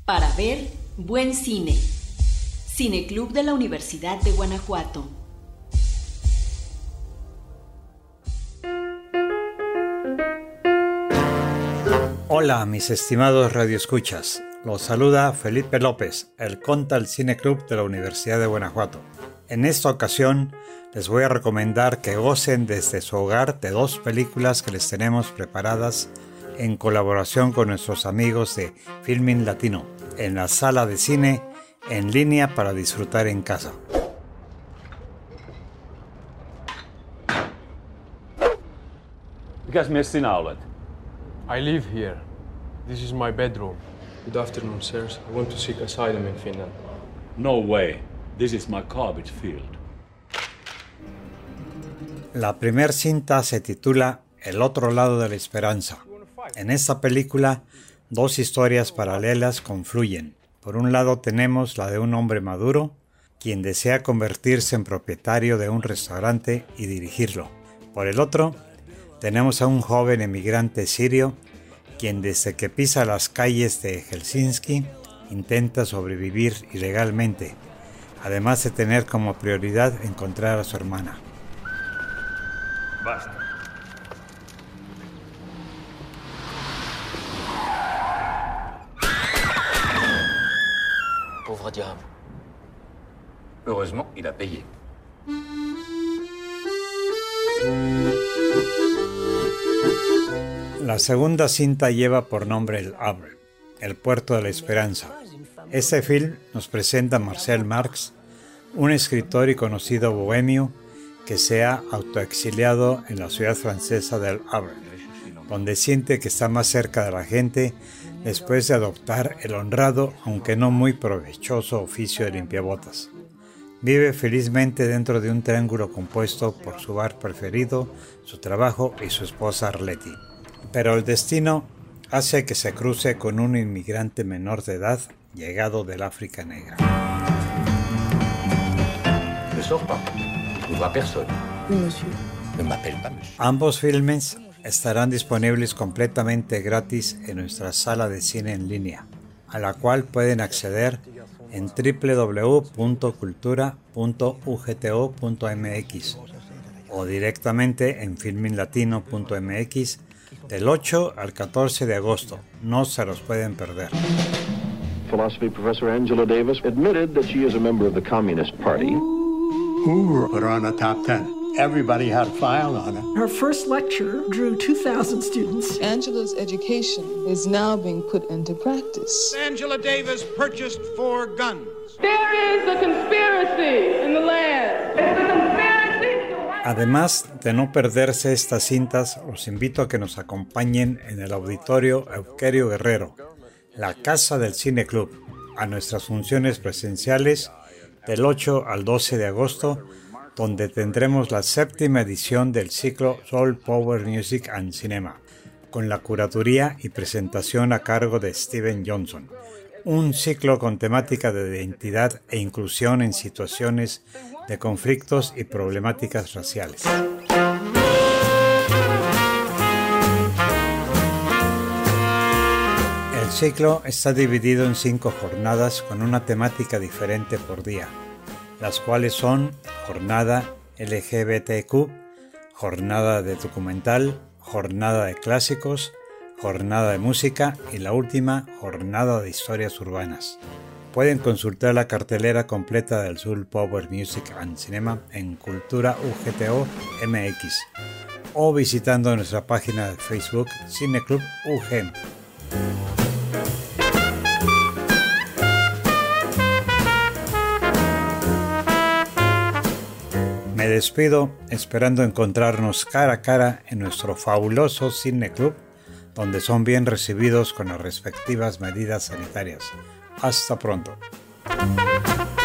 Para ver buen cine. Cineclub de la Universidad de Guanajuato. Hola, mis estimados radioescuchas. Los saluda Felipe López, el conta del Cineclub de la Universidad de Guanajuato. En esta ocasión les voy a recomendar que gocen desde su hogar de dos películas que les tenemos preparadas en colaboración con nuestros amigos de Filmin Latino, en la sala de cine en línea para disfrutar en casa. Mikäs sinä olet? I live here. This is my bedroom. Good afternoon, sirs. I want to seek asylum in Finland. No way. This is my garbage field. La primer cinta se titula El otro lado de la esperanza. En esta película, dos historias paralelas confluyen. Por un lado tenemos la de un hombre maduro, quien desea convertirse en propietario de un restaurante y dirigirlo. Por el otro, tenemos a un joven emigrante sirio, quien desde que pisa las calles de Helsinki intenta sobrevivir ilegalmente, además de tener como prioridad encontrar a su hermana. Basta. Pauvre diable. Heureusement, il a payé. La segunda cinta lleva por nombre El Havre, el puerto de la esperanza. Este film nos presenta a Marcel Marx, un escritor y conocido bohemio que se ha autoexiliado en la ciudad francesa del Havre, donde siente que está más cerca de la gente después de adoptar el honrado, aunque no muy provechoso oficio de limpiabotas. Vive felizmente dentro de un triángulo compuesto por su bar preferido, su trabajo y su esposa Arletty. Pero el destino hace que se cruce con un inmigrante menor de edad llegado del África Negra. Ne sors pas. Tu vois personne. Oui, monsieur. Ne m'appelle pas monsieur. Ambos filmes estarán disponibles completamente gratis en nuestra sala de cine en línea, a la cual pueden acceder en www.cultura.ugto.mx o directamente en filminlatino.mx del 8 al 14 de agosto. No se los pueden perder. Philosophy professor Angela Davis admitted that she is a member of the Communist Party. Who put her on the top 10? Everybody had a file on it. Her first lecture drew 2,000 students. Angela's education is now being put into practice. Angela Davis purchased 4 guns. There is a conspiracy in the land. It's a conspiracy. Además de no perderse estas cintas, os invito a que nos acompañen en el auditorio Euquerio Guerrero, la casa del Cineclub, a nuestras funciones presenciales del 8 al 12 de agosto, donde tendremos la 7ª edición del ciclo Soul Power Music and Cinema, con la curatoría y presentación a cargo de Steven Johnson. Un ciclo con temática de identidad e inclusión en situaciones de conflictos y problemáticas raciales. El ciclo está dividido en 5 jornadas con una temática diferente por día, las cuales son jornada LGBTQ, jornada de documental, jornada de clásicos, jornada de música y la última, jornada de historias urbanas. Pueden consultar la cartelera completa del Soul Power Music and Cinema en Cultura UGTO MX o visitando nuestra página de Facebook Cineclub UG. Me despido esperando encontrarnos cara a cara en nuestro fabuloso Cineclub, donde son bien recibidos con las respectivas medidas sanitarias. Hasta pronto.